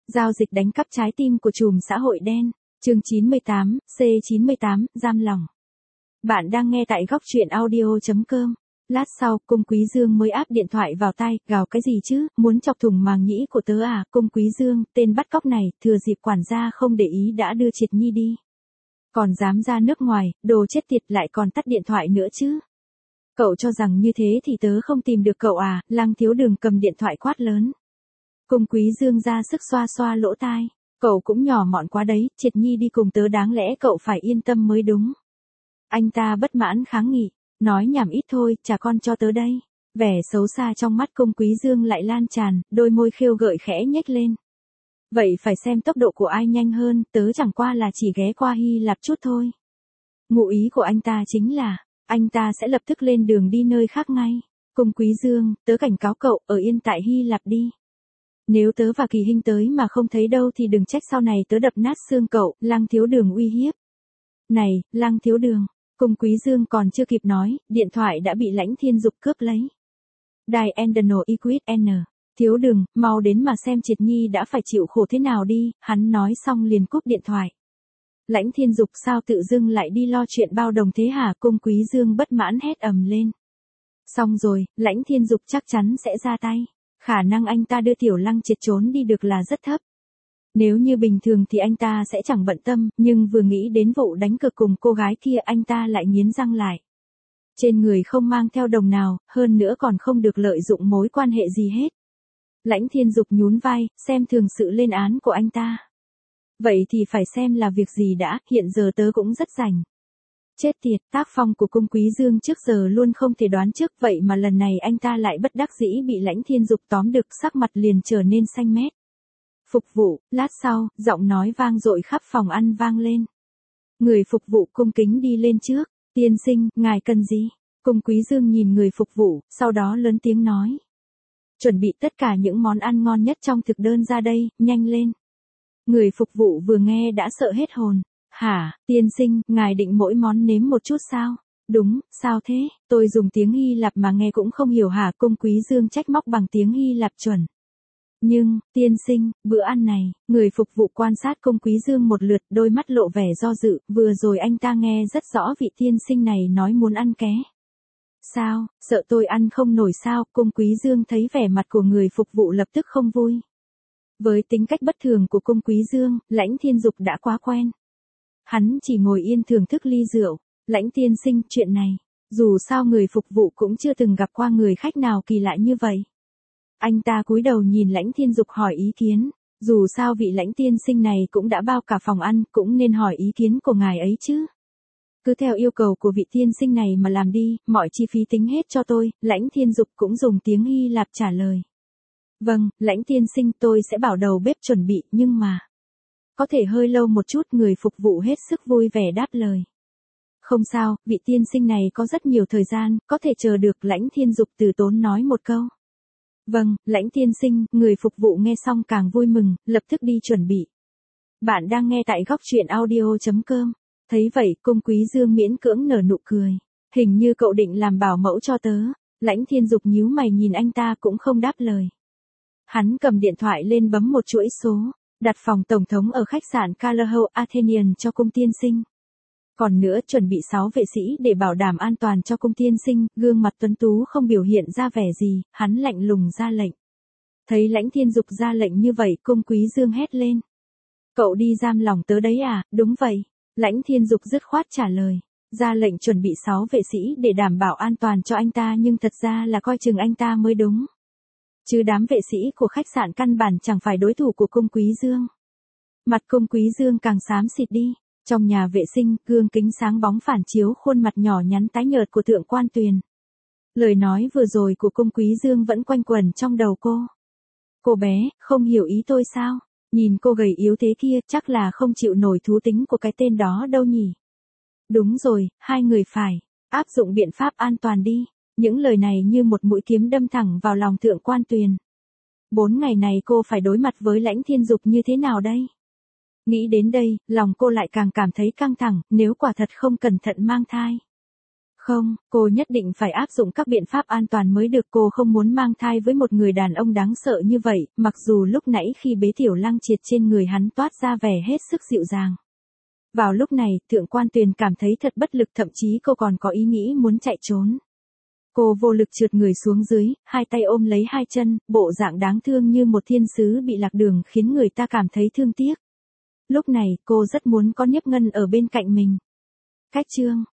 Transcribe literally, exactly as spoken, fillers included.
Giao dịch đánh cắp trái tim của trùm xã hội đen. Chương chín mươi tám, C chín mươi tám, giam lòng. Bạn đang nghe tại góc truyện audio chấm com. Lát sau, Cung Quý Dương mới áp điện thoại vào tai, gào cái gì chứ, muốn chọc thủng màng nhĩ của tớ à, Cung Quý Dương, tên bắt cóc này, thừa dịp quản gia không để ý đã đưa Triệt Nhi đi. Còn dám ra nước ngoài, đồ chết tiệt lại còn tắt điện thoại nữa chứ. Cậu cho rằng như thế thì tớ không tìm được cậu à, Lăng Thiếu Đường cầm điện thoại quát lớn. Cung Quý Dương ra sức xoa xoa lỗ tai. Cậu cũng nhỏ mọn quá đấy, Triệt Nhi đi cùng tớ đáng lẽ cậu phải yên tâm mới đúng. Anh ta bất mãn kháng nghị, nói nhảm ít thôi, trả con cho tớ đây. Vẻ xấu xa trong mắt Cung Quý Dương lại lan tràn, đôi môi khêu gợi khẽ nhếch lên. Vậy phải xem tốc độ của ai nhanh hơn, tớ chẳng qua là chỉ ghé qua Hy Lạp chút thôi. Ngụ ý của anh ta chính là, anh ta sẽ lập tức lên đường đi nơi khác ngay. Cung Quý Dương, tớ cảnh cáo cậu, ở yên tại Hy Lạp đi. Nếu tớ và Kỳ Hinh tới mà không thấy đâu thì đừng trách sau này tớ đập nát xương cậu, Lăng Thiếu Đường uy hiếp. Này, Lăng Thiếu Đường, Cung Quý Dương còn chưa kịp nói, điện thoại đã bị Lãnh Thiên Dục cướp lấy. Đài Endano Equid N. Thiếu Đường, mau đến mà xem Triệt Nhi đã phải chịu khổ thế nào đi, hắn nói xong liền cúp điện thoại. Lãnh Thiên Dục sao tự dưng lại đi lo chuyện bao đồng thế hả, Cung Quý Dương bất mãn hét ầm lên. Xong rồi, Lãnh Thiên Dục chắc chắn sẽ ra tay. Khả năng anh ta đưa Tiểu Lăng Triệt trốn đi được là rất thấp. Nếu như bình thường thì anh ta sẽ chẳng bận tâm, nhưng vừa nghĩ đến vụ đánh cược cùng cô gái kia anh ta lại nghiến răng lại. Trên người không mang theo đồng nào, hơn nữa còn không được lợi dụng mối quan hệ gì hết. Lãnh Thiên Dục nhún vai, xem thường sự lên án của anh ta. Vậy thì phải xem là việc gì đã, hiện giờ tớ cũng rất rảnh. Chết tiệt, tác phong của Cung Quý Dương trước giờ luôn không thể đoán trước, vậy mà lần này anh ta lại bất đắc dĩ bị Lãnh Thiên Dục tóm được, sắc mặt liền trở nên xanh mét. Phục vụ, lát sau, giọng nói vang dội khắp phòng ăn vang lên. Người phục vụ cung kính đi lên trước, tiên sinh, ngài cần gì? Cung Quý Dương nhìn người phục vụ, sau đó lớn tiếng nói. Chuẩn bị tất cả những món ăn ngon nhất trong thực đơn ra đây, nhanh lên. Người phục vụ vừa nghe đã sợ hết hồn. Hả, tiên sinh, ngài định mỗi món nếm một chút sao? Đúng, sao thế? Tôi dùng tiếng Hy Lạp mà nghe cũng không hiểu hả? Cung Quý Dương trách móc bằng tiếng Hy Lạp chuẩn. Nhưng, tiên sinh, bữa ăn này, người phục vụ quan sát Cung Quý Dương một lượt, đôi mắt lộ vẻ do dự, vừa rồi anh ta nghe rất rõ vị tiên sinh này nói muốn ăn ké. Sao, sợ tôi ăn không nổi sao? Cung Quý Dương thấy vẻ mặt của người phục vụ lập tức không vui. Với tính cách bất thường của Cung Quý Dương, Lãnh Thiên Dục đã quá quen. Hắn chỉ ngồi yên thưởng thức ly rượu. Lãnh tiên sinh, chuyện này, dù sao người phục vụ cũng chưa từng gặp qua người khách nào kỳ lạ như vậy. Anh ta cúi đầu nhìn Lãnh Thiên Dục hỏi ý kiến, dù sao vị Lãnh tiên sinh này cũng đã bao cả phòng ăn, cũng nên hỏi ý kiến của ngài ấy chứ. Cứ theo yêu cầu của vị tiên sinh này mà làm đi, mọi chi phí tính hết cho tôi, Lãnh Thiên Dục cũng dùng tiếng Hy Lạp trả lời. Vâng, Lãnh tiên sinh, tôi sẽ bảo đầu bếp chuẩn bị, nhưng mà... Có thể hơi lâu một chút, người phục vụ hết sức vui vẻ đáp lời. Không sao, vị tiên sinh này có rất nhiều thời gian, có thể chờ được, Lãnh Thiên Dục từ tốn nói một câu. Vâng, Lãnh tiên sinh, người phục vụ nghe xong càng vui mừng, lập tức đi chuẩn bị. Bạn đang nghe tại góc truyện audio chấm com. Thấy vậy, Cung Quý Dương miễn cưỡng nở nụ cười. Hình như cậu định làm bảo mẫu cho tớ. Lãnh Thiên Dục nhíu mày nhìn anh ta cũng không đáp lời. Hắn cầm điện thoại lên bấm một chuỗi số. Đặt phòng tổng thống ở khách sạn Callao Athenian cho Cung tiên sinh. Còn nữa chuẩn bị sáu vệ sĩ để bảo đảm an toàn cho Cung tiên sinh, gương mặt tuấn tú không biểu hiện ra vẻ gì, hắn lạnh lùng ra lệnh. Thấy Lãnh Thiên Dục ra lệnh như vậy, Cung Quý Dương hét lên. Cậu đi giam lòng tớ đấy à? Đúng vậy. Lãnh Thiên Dục dứt khoát trả lời. Ra lệnh chuẩn bị sáu vệ sĩ để đảm bảo an toàn cho anh ta, nhưng thật ra là coi chừng anh ta mới đúng. Chứ đám vệ sĩ của khách sạn căn bản chẳng phải đối thủ của Cung Quý Dương. Mặt Cung Quý Dương càng xám xịt đi. Trong nhà vệ sinh, gương kính sáng bóng phản chiếu khuôn mặt nhỏ nhắn tái nhợt của Thượng Quan Tuyền. Lời nói vừa rồi của Cung Quý Dương vẫn quanh quẩn trong đầu cô. Cô bé, không hiểu ý tôi sao? Nhìn cô gầy yếu thế kia, chắc là không chịu nổi thú tính của cái tên đó đâu nhỉ? Đúng rồi, hai người phải áp dụng biện pháp an toàn đi. Những lời này như một mũi kiếm đâm thẳng vào lòng Thượng Quan Tuyền. Bốn ngày này cô phải đối mặt với Lãnh Thiên Dục như thế nào đây? Nghĩ đến đây, lòng cô lại càng cảm thấy căng thẳng, nếu quả thật không cẩn thận mang thai. Không, cô nhất định phải áp dụng các biện pháp an toàn mới được. Cô không muốn mang thai với một người đàn ông đáng sợ như vậy, mặc dù lúc nãy khi bế Tiểu Lăng Triệt trên người hắn toát ra vẻ hết sức dịu dàng. Vào lúc này, Thượng Quan Tuyền cảm thấy thật bất lực, thậm chí cô còn có ý nghĩ muốn chạy trốn. Cô vô lực trượt người xuống dưới, hai tay ôm lấy hai chân, bộ dạng đáng thương như một thiên sứ bị lạc đường khiến người ta cảm thấy thương tiếc. Lúc này, cô rất muốn có Niếp Ngân ở bên cạnh mình. Cách chương